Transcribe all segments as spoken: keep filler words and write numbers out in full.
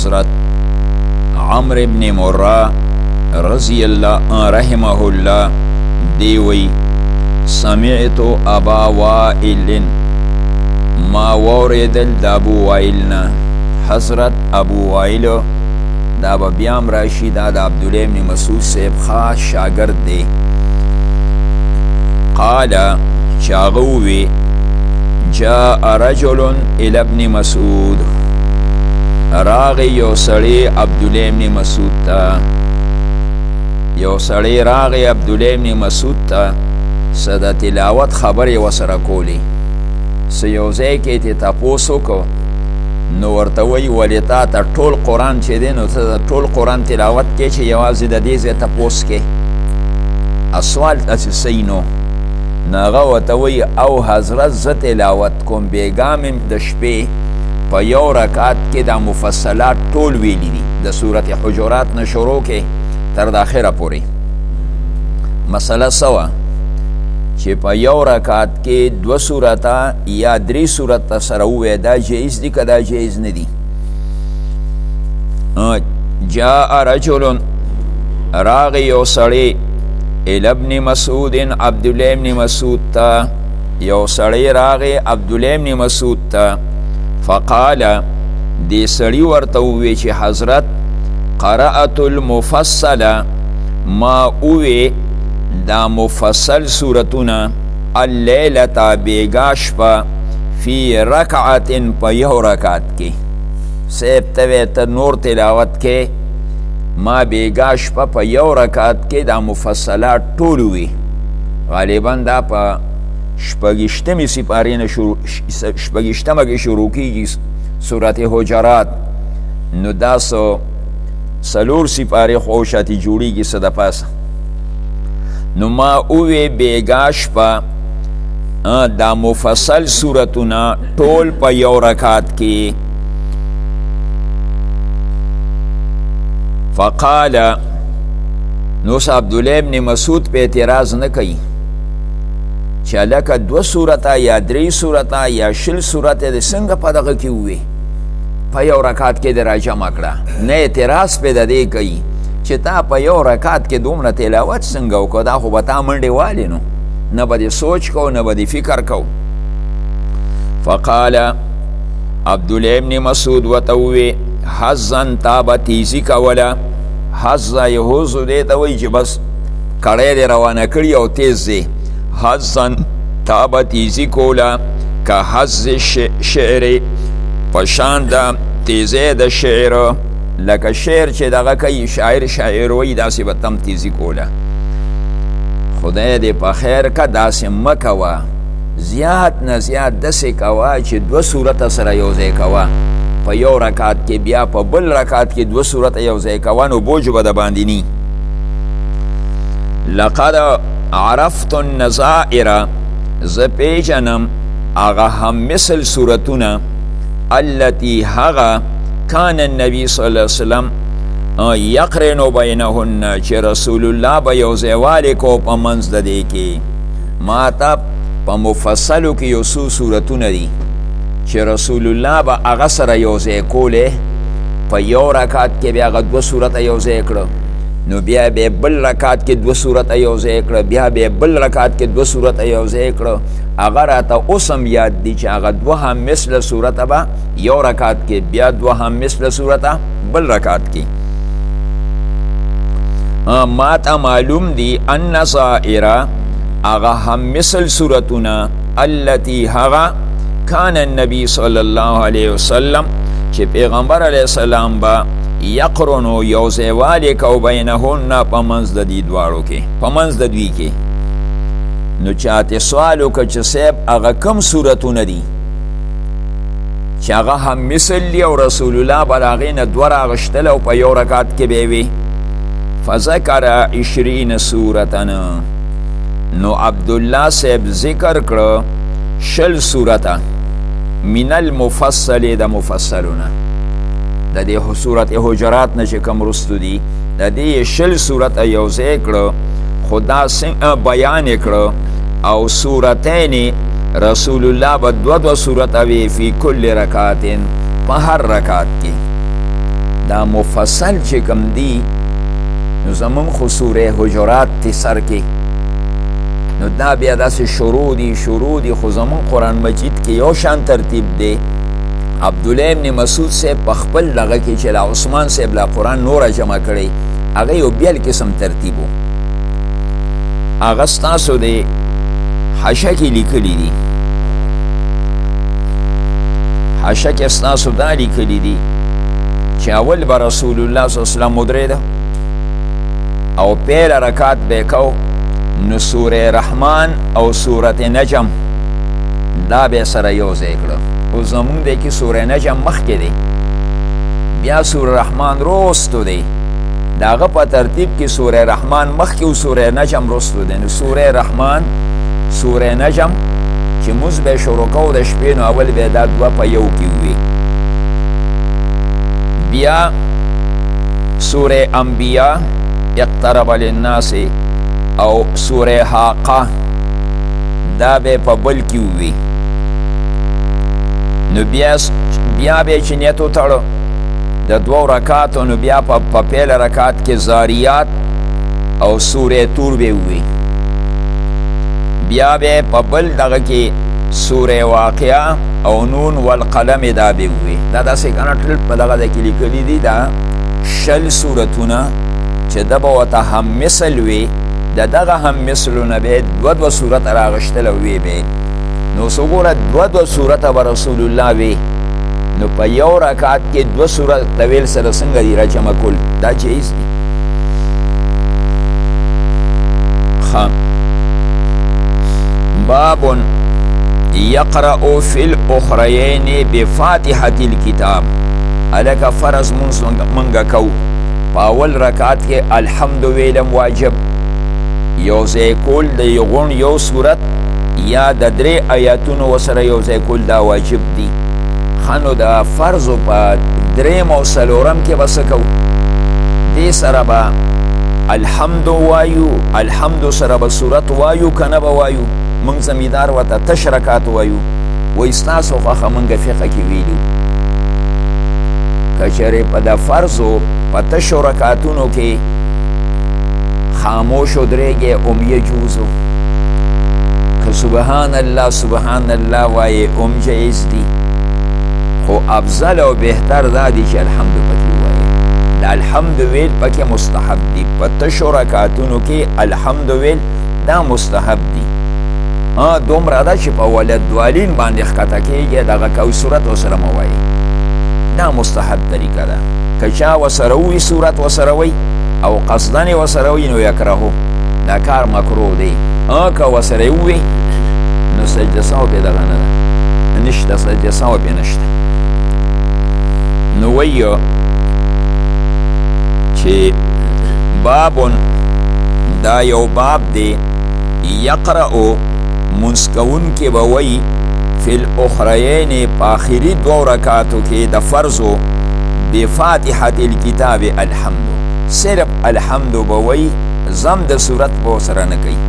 حضرت عمرو ابن مرہ رضی اللہ رحمہ اللہ دیوی سمعت ابا وائل ما وردل دا ابو وائلنا حضرت ابو وائل دا بیام راشی دا دا عبداللہ ابن مسعود صاحب خاص شاگرد دے قال چاغوی جاء رجل الى ابن مسعود راغی یو سڑی عبداللہ ابن مسعود تا یو سڑی راغی عبداللہ ابن مسعود تا صدا تلاوت خبر وسره کولی سیوزه کې ته تاسو کو نو ورته وی ولتا ته ټول قران چې دی نو ته ټول قران تلاوت کې چې یوازې د دې ځای تاسو کې اسوال اساسی نو ناغه ورته وی او حضرت ز تلاوت کوم بیګام د شپې په یو رکعت کې د مفصلات ټول ویلي دي د سورته حجرات نه شروع کې تر د اخره پورې مسله سوا چې په یو رکعت کې دو سورته یا درې سورته سره ووایې دا جایز دي که دا جایز نه دي جاء رجل راغی یو سړی الی ابن مسعود عبدالله ابن مسعود ته یو سړی راغی عبدالله ابن مسعود ته فقال دې سړي ورته ووی چې حضرت قرأت المفصله ما اوی دا مفصل سورتونه اللیلتا بیگاش پا فی رکعت پا یو رکعت کی سیب تویتا نور تلاوت کے ما بیگاش پا پا یو رکعت کے دا مفصلات طولوی غالبا دا پا شپگشتمی سپارین شپگشتم کی شروع کی سورت حجرات نو دا سو سلور سپاری خوشاتی جوڑی کی صدا پاسا نو ما اوی بیگاش پا دا مفصل سورتونا طول پا یو رکات کی فقال نوس عبداللہ ابن مسعود پہ اعتراض نکی چا لکا دو سورتا یا دری سورتا یا شل سورتا دا سنگ پا دغا کی ہوئی پا یو رکات کی در جمع کرا نه اعتراض پہ دا دے کئی چې تا په یو رکعت کې دومره تلاوت څنګه وکړو دا خو به تا منډې والې نو نه به دې سوچ کو نه به دې فکر کو فقال عبدالله ابن مسعود ورته ووی حظا تا به تیزي کوله حظا یهوزو دې ته وایي چې بس کړی دې روانه کړي او تیز دی حظا تا به تیزي کوله که حظ شعر په شان د تیزی د شعر لکه شعر چې دغه کوي شاعر شاعر وی داسې به تم تیزي کوله خدای دې په خیر که داسې مه کوه زیات نه زیات داسې کوه چې دوه صورته سره یو ځای کوه په یو رکعت کې بیا په بل رکعت کې دوه صورته یو ځای کوه نو بوج به د باندې نی لقد عرفت النظائر زه پیژنم هغه هم مثل صورتونه التي هغه کان النبی صلی اللہ علیہ وسلم یقرن بینهن چې رسول الله به یو ځایوالی کو په منځ د دې کې ما ته په مفصلو کې یو څو صورتونه دي چې رسول الله به هغه سره یو ځای کولې په یو رکعت کې بیا هغه دوه صورته یو ځای کړه نو بیا به بل رکعت کې دوه صورته یو ځای کړه بیا به بل رکعت کې دوه صورته یو ځای کړه هغه راته اوس هم یاد دي چې هغه دوه هم مثل صورته به یو رکعت کې بیا دوه هم مثل صورته بل رکعت کې ما ته معلوم دي ان ظاهره هغه هم مثل صورتونه التي هغه کان النبی صلی الله علیه وسلم چې پیغمبر علیه السلام به یقرنو یو ځایوالی کو بینهن په منځ د دې دواړو کې په منځ د دوی کې نو چاته سوال وکړه چې صاحب هغه کوم صورتونه دي چې هغه هم مثل دی او رسول الله به د هغې نه دوه راغشتل او په یو رکعت کې به وي فذکر عشرین صورتن نو عبدالله صاحب ذکر کړه شل صورته من المفصل د مفصلونه د دې صورت حجرات نه چې کوم رستو دي د دې شل صورته یو ځای کړه خدا څنګه بیان کړه او صورتین رسول الله به دو دو صورته وي فی کل رکعت په هر رکعت کې دا مفصل چې کوم دی نو زمون خو سوره حجرات تی سر کې نو دا بیا داسې شروع دی شروع دی خو زمون قرآن مجید کې یو شان ترتیب دی. عبدالله ابن مسعود صاحب په خپل دغه کې چې لا عثمان صاحب لا قرآن نوره جمع کړی هغه یو بیل قسم ترتیب و. هغه ستاسو دی حاشیه کې لیکلی دي، حاشیه کې ستاسو دا لیکلی دي چې اول به رسول الله صلی الله علیه وسلم ودرېده او پیل رکات به کو نو سوره رحمان او سوره نجم دا به سره یو ځای کړه. او زمونږ دی کې سوره نجم مخکې دی، بیا سوره رحمان وروستو دی. د هغه په ترتیب کې سوره رحمان مخکې او سوره نجم وروستو دی. نو سوره رحمان سوره نجم چې موږ به شروع کوو د شپې نو اول به دا دوه په یو کې وي. بیا سوره انبیاء اقترب للناس او سوره حاقه دا به په بل کې وي. نو بیا بیا به چې نیت وتړو د دوو رکاتو نو بیا په پیل رکات کې زاریات او سوره طور به وي. بیا به په بل دغه کې سوره واقعه او نون والقلم دا به وي. دا داسې کنه ټول په دغه د کې لیکلي دي دا شل سورتونه چې د به ورته هم مثل وي د دغه هم مثلونه به دوه دوه صورت راغشتل وي به نو څو ګوره دوه دوه صورته به رسول الله وي نو په یو رکعت کې دوه صورت طویل سره څنګه دي را جمع کول دا جایز دي. ښه باب یقرأ فی الاخرین بفاتحة الکتاب. الکه فرض منګه کو په اول رکعت کې الحمد ویلم واجب، یو ځای کول د یغون یو صورت یا د درې آیاتونو وسره یو ځای کول دا واجب دي. خانو د فرضو په درېم او څلورم کې به څه کوو؟ دې سره به الحمد وایو، الحمد سره به صورت وایو که نه به وایو؟ موږ زمیدار ورته تش رکات وایو. وایي ستاسو خوښه موږ فقه کې ویلو که چېرې په د فرضو په تشو رکاتونو کې خاموش ودرېږې ام یجوزو که سبحان الله سبحان الله وایې ام جایز دي، خو افضل او بهتر دا دی چې الحمد پکې وایې. د الحمد ویل پکې مستحب دي، په تشو رکاتونو کې الحمد ویل دا مستحب دي. دومره ده چې په ولدوالین باندې ښکته کېږي دغه کوي صورت ورسره مه وایي، دا مستحب طریقه ده. که چا ورسره ووي صورت ورسره وایي او قصدن یې ورسره وایي نو یکرهو دا کار مکروه دی. که ورسره ووي نو سجده سهو پې دغه نه ده، نشته سجده سهو پې نشته. نو وایو چې بابون دا یو باب دی یقرأو منسکون کې به وایي فی الاخرین په آخري دوو رکاتو کې د فرضو بفاتحة الکتاب الحمد، صرف الحمد به وایي، ضم د صورت به ورسره نه کوي.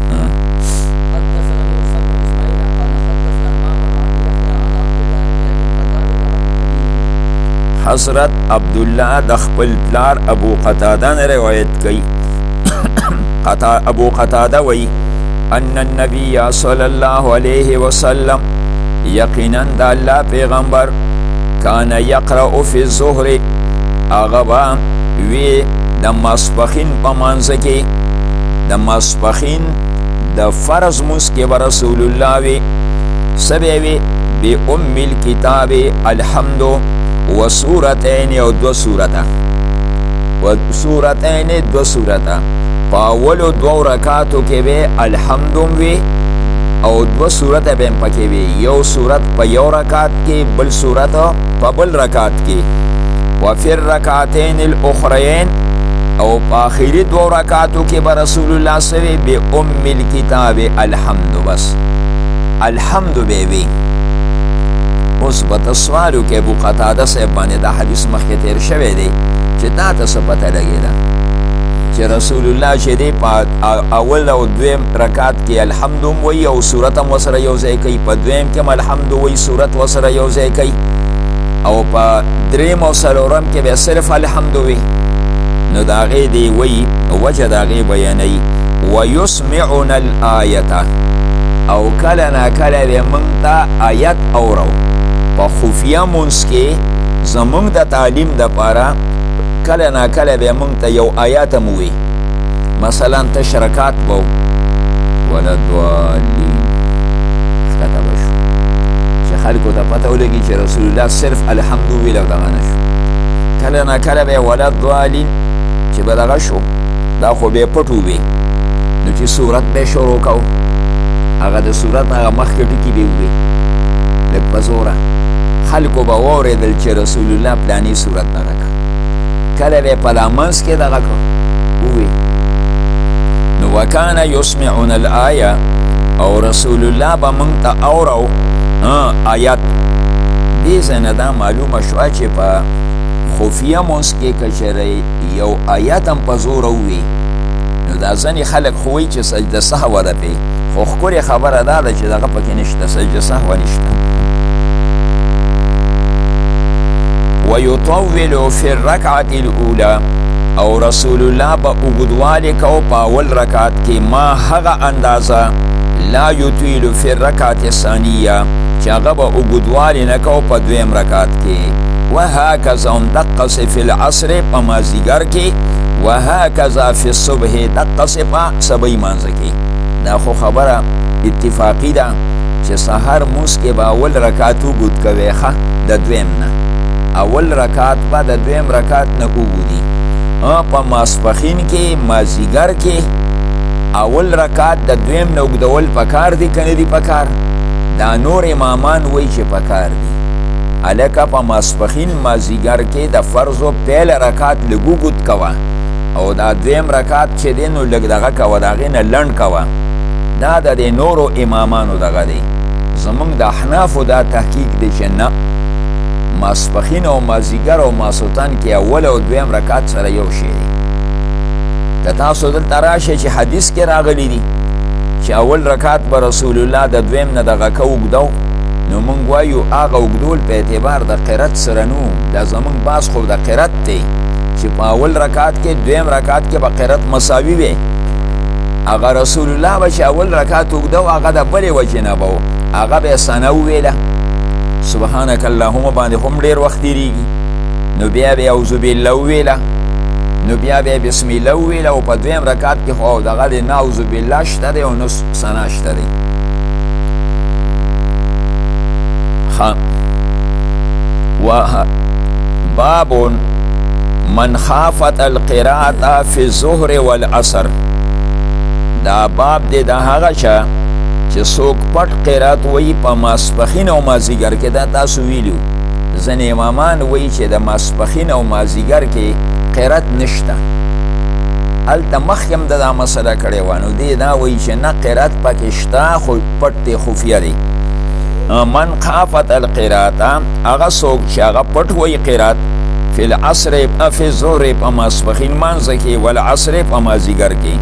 حضرت عبدالله د خپل پلار ابو قتاده نه روایت کوي. ابو قتاده وایي ان النبی صلی الله علیه وسلم یقینا د الله پیغمبر کان یقرأ فی الظهر هغه به وی د ماسپښین په منځ کې د ماسپښین د فرض لمونځ کې به رسول الله وي څه به وي بأم الکتاب الحمد و سورتین او دو سورته و سورتین دو سورته په اولو دوو رکاتو کې به الحمد وي او دو سورته به هم پکې وي، یو سورت په یو رکات کې بل سورت په بل رکات کې. وفي الرکعتین الاخرین او په آخري دوو رکاتو کې به رسول الله سوي بأم الکتاب الحمد، بس الحمد به وي. اوس په تسوالو کې ابو قتاده صاحب باندې دا حدیث مخکې تیر شوی دی چې تا ته څه پته لګېده چې رسول الله چې دی په اول او دویم رکات کې الحمد هم وایي او صورت هم ورسره یو ځای کوي، په دویم کې هم الحمد وایي صورت ورسره یو ځای کوي. او په دریم او څلورم کې به صرف الحمد وي نو د هغې دی وایي وجه د هغې بیانوي ویسمعنا الآیته او کله ناکله به موږ ته آیت اورو په خفیه مونځ کې زموږ د تعلیم دپاره کله ناکله به موږ ته یو آیت هم ووي مثلا تش رکات به ولا ضالین ښکته به شو چې خلکو ته پته ولګي چې رسول الله صرف الحمد ویل او دغه نه شو کله ناکله به ولا ضالین چې به دغه شو دا خو به پټ ووي نو چې صورت به شروع کوو هغه د صورت نه هغه مخکې ټکي به ووي لږ په زوره خلکو به واورېدل چې رسول الله پلاني صورت دغه کړه کله به یې په دا منځ کې دغه کړه ووي نو وکانه یسمعون الآیه او رسول الله به موږ ته اورو آیت دې ځای نه دا معلومه شوه چې په خفیه مونځ کې که چېرې یو آیت هم په زوره ووي نو دا ځینې خلک خو وایي چې سجده سهوه ده پې خو ښکلې خبره دا ده چې دغه پکې نشته سجده سهوه نشته ویطول فی الرکعة الاولی او رسول الله به اوږدوالی کو په اول رکعت کې ما هغه اندازه لا یطیل فی الرکعة الثانیه چې هغه به اوږدوالی نه کو په دویم رکعت کې وهکذا همدقسې فی العصر په مازدیګر کې وهکذا فی الصبح دقسې په سبی مانځه کې دا خو خبره اتفاقی ده چې سهار مونځ کې به اول رکعت اوږد کوې ښه د دویم نه اول رکعت به د دویم رکعت نه اوږدي په ماسپښین کې مازدیګر کې اول رکعت د دویم نه اوږدول پکار دي که نه دي پکار دا نور امامان وایي چې پکار دي هلکه په ماسپښین مازدیګر کې د فرضو پیل رکعت لږ اوږد کوه او دا دویم رکعت چې دی نو لږ دغه کوه د هغې نه لنډ کوه دا د دې نورو امامانو دغه دی زموږ د احنافو دا تحقیق دی چې نه ماسپښین او مازدیګر او ماسوتن کې اول او دویم رکعت سره یو شی دی که تاسو دلته راشئ چې حدیث کې راغلی دي چې اول رکعت به رسول الله د دویم نه دغه که اوږدو نو موږ وایو هغه اوږدول په اعتبار د قرت سره نو دا زموږ باز خو د قرت دی چې په اول رکعت کې دویم رکعت کې به قرت مساوي وي هغه رسول الله به چې اول رکعت اوږدو هغه د بلې وجې نه به و هغه به یې ثنا وویله سبحانک اللهم باندې هم ډېر وخت تېرېږي نو بیا به اعوذ بالله وویله نو بیا به بسم الله وویله او په دویم رکعت کې خو دغه دی نه اعوذ بالله شته دی او نه ثنا شته دی باب من خافت القراءة فی الظهر والعصر دا باب دی دا هغه چا چې څوک پټ قرات وایي په ماسپښین او مازدیګر کې دا تاسو ویلو ځینې امامان وایي چې د ماسپښین او مازدیګر کې قرات نشته هلته مخکې هم د دا مسله کړې وه نو دې دا وایي چې نه قرات پکې شته خو پټ دی خفیه دی من خافت القراءة هغه څوک چې هغه پټ وایي قرات فی العصر فی الظهر په ماسپښین مانځه کې والعصر په مازدیګر کې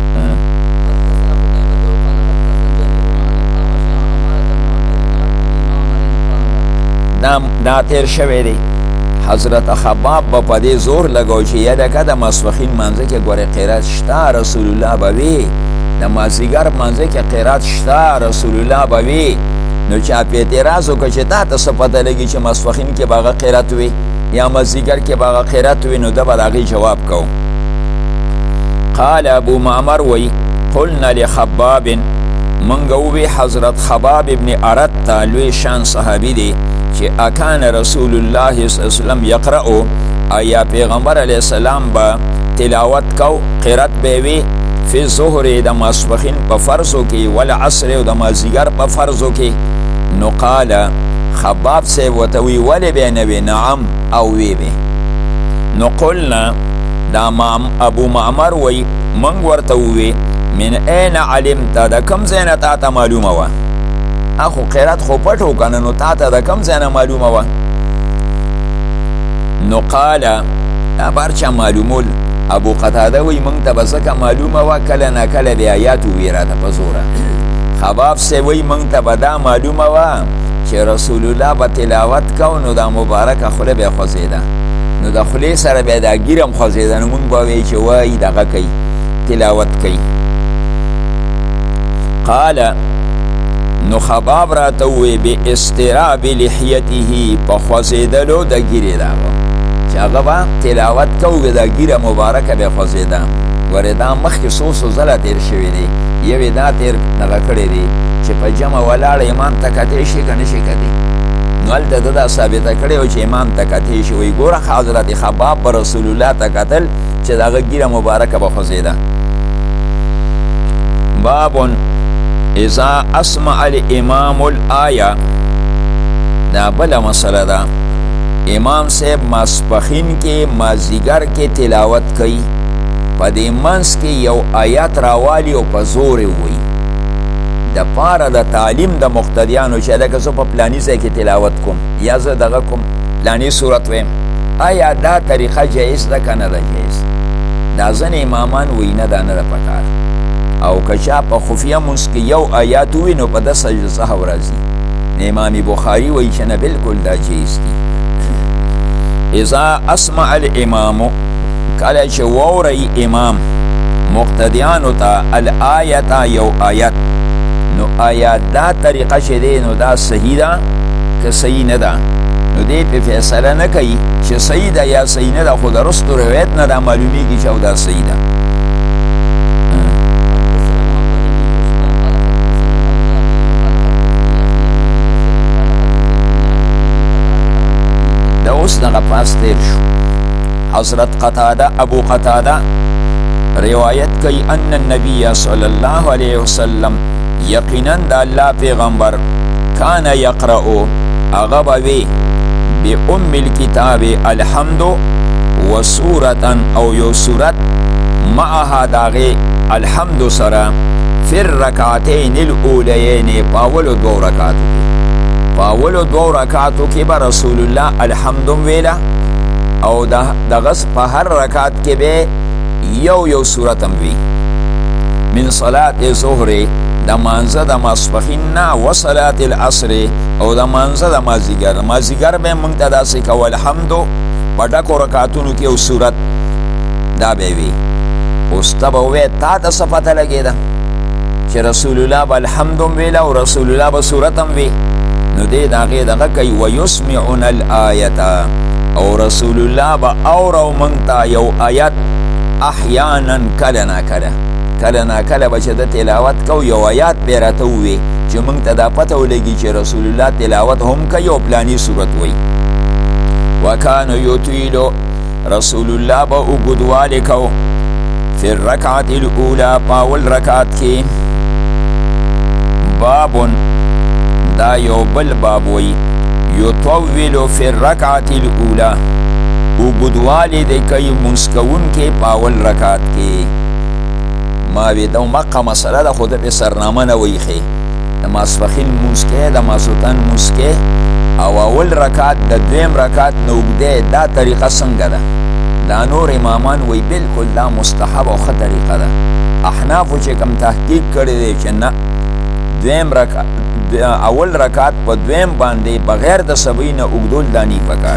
دا تیر شوی دی حضرت خباب به په دې زور لګو چې یادکه د ماسپښین مانځه کې ګورې قرات شته رسول الله به وي د مازدیګر مانځه کې قرات شته رسول الله به وي نو چا پې اعتراض وکړه چې تا ته څه پته لګي چې ماسپښین کې به هغه قرات وي یا مازدیګر کې به هغه قرات وي نو ده به د هغې جواب کو قال ابو معمر وی قلنا لخباب منګه ووی حضرت خباب ابن ارد ته لوی شان صحابي دی چې اکان رسول الله صلی الله علیه وسلم یقرأو آیا پیغمبر علیه السلام به تلاوت کو قرات به وي فی الظهر د ماسپښین په فرضو کې والعصر او د مازدیګر په فرضو کې نو قال خباب صاحب ورته وی ولې به نه وي نعم او وی به نو قلنا دا ابو معمر وی موږ ورته ووی من این علمت د کوم ځای نه تا ته معلومه وه اخو قرات خو پټ و که نه نو تا ته د کوم ځای نه معلومه وه نو قال دا بار چا معلومول ابو قتاده وی موږ ته به ځکه معلومه وه کله نه کله د آیات ووی راته په زوره خباب صاحب وی موږ ته به دا معلومه وه چې رسول الله به تلاوت کو نو دا مبارکه خوله به خوځېده، نو د خولې سره بیا دا ږیره هم خوځېده، نو مونږ به وایي چې وایي دغه کوي تلاوت کوي. قال نو خباب راته ووی باستراب لحیته په خوځېدلو د ږیرې د هغه چې هغه به تلاوت کوو د ږیره مبارکه به خوځېده. ورې دا مخکې څو څو ځله تېر شوي دي، یو یې دا تېر دغه کړی دی چې په جمع ولاړ امام ته کتې شي که نه شي کتې، نو هلته ده دا ثابته کړې وه چې امام ته کتې شي. وایي ګوره حضرت خباب به رسول الله ته کتل چې د هغه ږیره مبارکه به خوځېده. باب اذا اسمع الامام الآیه، دا بله مسله ده. امام صاحب ماسپخین کې مازدیګر کې تلاوت کوي، په دې منځ کې یو آیات راوالي او په زور یې ووایي د پاره د تعلیم د مقتدیانو چې لکه زه په پلاني ځای کې تلاوت کوم یا زه دغه کوم پلاني صورت ویم، آیا دا طریقه جایز ده که نه ده جایز؟ دا ځینې امامان وایي نه دا نه ده پکار، او که چا په خفیه مونځ کې یو آیات ووایي نو په ده سجده سهو راځي. امام بخاري وایي چې نه بلکل دا جایز دي. اذا اسمع الامام، کله چې واورئ امام مقتدیانو ته الآیت یو آیت، نو آیا دا طریقه چې دی نو دا صحیح ده که صحیح نه ده؟ نو دی پې فیصله نه کوي چې صحیح ده یا صحیح نه ده، خو د رستو روایت نه دا معلومیږي چې او دا صحیح ده. دا اوس دغه پاس تیر شو. حضرت قتاده ابو قتاده روایت کوي ان النبي صلی الله علیه وسلم یقینا د الله پیغمبر کان یقرأ هغه به وی بأم الکتاب الحمد و سورة او یو سورت معها داغه الحمد سره فی الرکعتین الاولیین پاولو دو رکعتو کې پاولو دو رکعتو کې به رسول الله الحمد ویلا، او دغه په هر رکعت کې به یو یو سورت هم وی. من صلاة ظهر د مانزه د ماسپخین نه و صلاة العصر او د مانزه د مازدیګر مازدیګر به موږ ته داسې کوو الحمدو په ډکو رکعتونو کې یو سورت دا به وي. اوس ته به ووایې تا ته څه پته لګېده چې رسول الله به الحمد هم ویله او رسول الله به سورت هم وي؟ نو دی د هغې دغه کوي ویسمعون الآیته، او رسول الله به اورو موږ ته یو آیت احیانا کله ناکله کله ناکله به چې د تلاوت کو یو آیات به یې راته ووایي چې موږ ته دا پته ولګي چې رسول الله تلاوت هم کوي او پلاني صورت وایي. وکانو یطیلو، رسول الله به اوږدوالی کو فی الرکعة الاولی په اول رکعت کې. بابن دا یو بل باب وایي یطولو فی الرکعة الاولی، اوږدوالی دی کوي مونځ کوونکی په اول رکعت کې. ما وی دا مقه مسله ده خو ده پې سرنامه نه وایي د ماسپخین مونځ کې د ماسوتن مونځ کې او اول رکعت د دویم رکعت نه اوږده دا طریقه څنګه ده؟ دا نور امامان وایي بلکل دا مستحب او ښه طریقه ده. احنافو چې کوم تحقیق کړی دی چې نه دویم رکعت اول رکعت په دویم باندې بغیر د سبعی نه اوږدول دا نی پکار.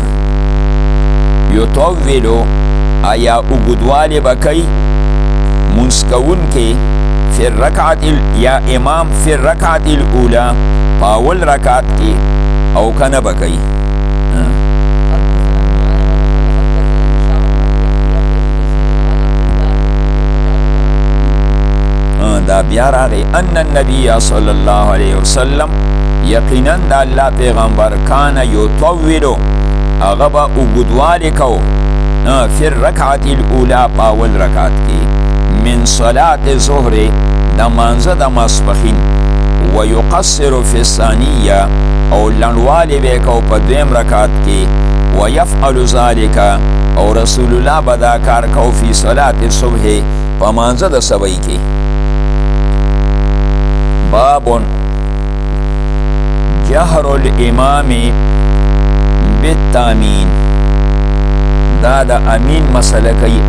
یطولو آیا اوږدوالی به کوي مونځ کوونکی فی الرکعت یا امام فی الرکعت الاولی په اول رکعت کې او که نه به کوي؟ دا بیا راغی ان النبی صلی الله علیه وسلم یقینا د الله پیغمبر کان یطولو هغه به اوږدوالی کو فی الرکعة الاولی په اول رکعت کې من صلاة ظهر د مانځه د ماسپخین و یقصر فی الثانیه او لنډوالی به کو په دویم رکعت کې و یفعل ذلک او رسول الله به دا کار کو فی صلاة الصبح په مانځه د سبعی کې. باب جهر الامام بالتامین، دا د امین مسله کوي